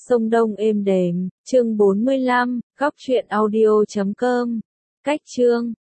sông Đông êm đềm, chương 45, góc truyện audio.com. Cách chương